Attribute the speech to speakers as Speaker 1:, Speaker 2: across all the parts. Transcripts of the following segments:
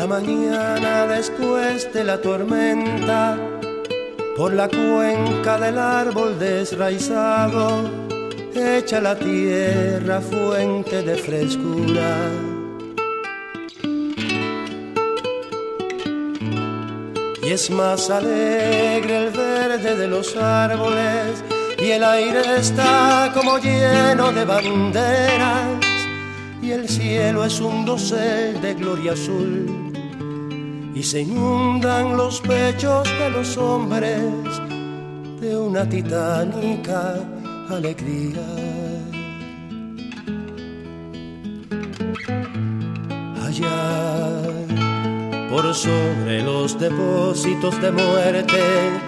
Speaker 1: la mañana después de la tormenta, por la cuenca del árbol desraizado, echa la tierra fuente de frescura. Y es más alegre el verde de los árboles, y el aire está como lleno de banderas, y el cielo es un dosel de gloria azul, y se inundan los pechos de los hombres de una titánica alegría. Allá por sobre los depósitos de muerte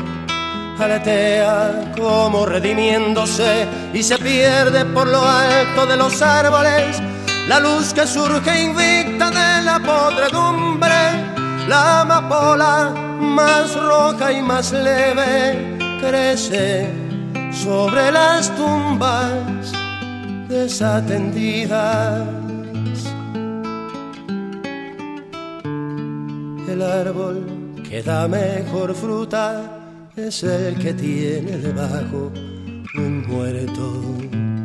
Speaker 1: aletea como redimiéndose, y se pierde por lo alto de los árboles la luz que surge invicta de la podredumbre. La amapola más roja y más leve crece sobre las tumbas desatendidas. El árbol que da mejor fruta es el que tiene debajo un muerto.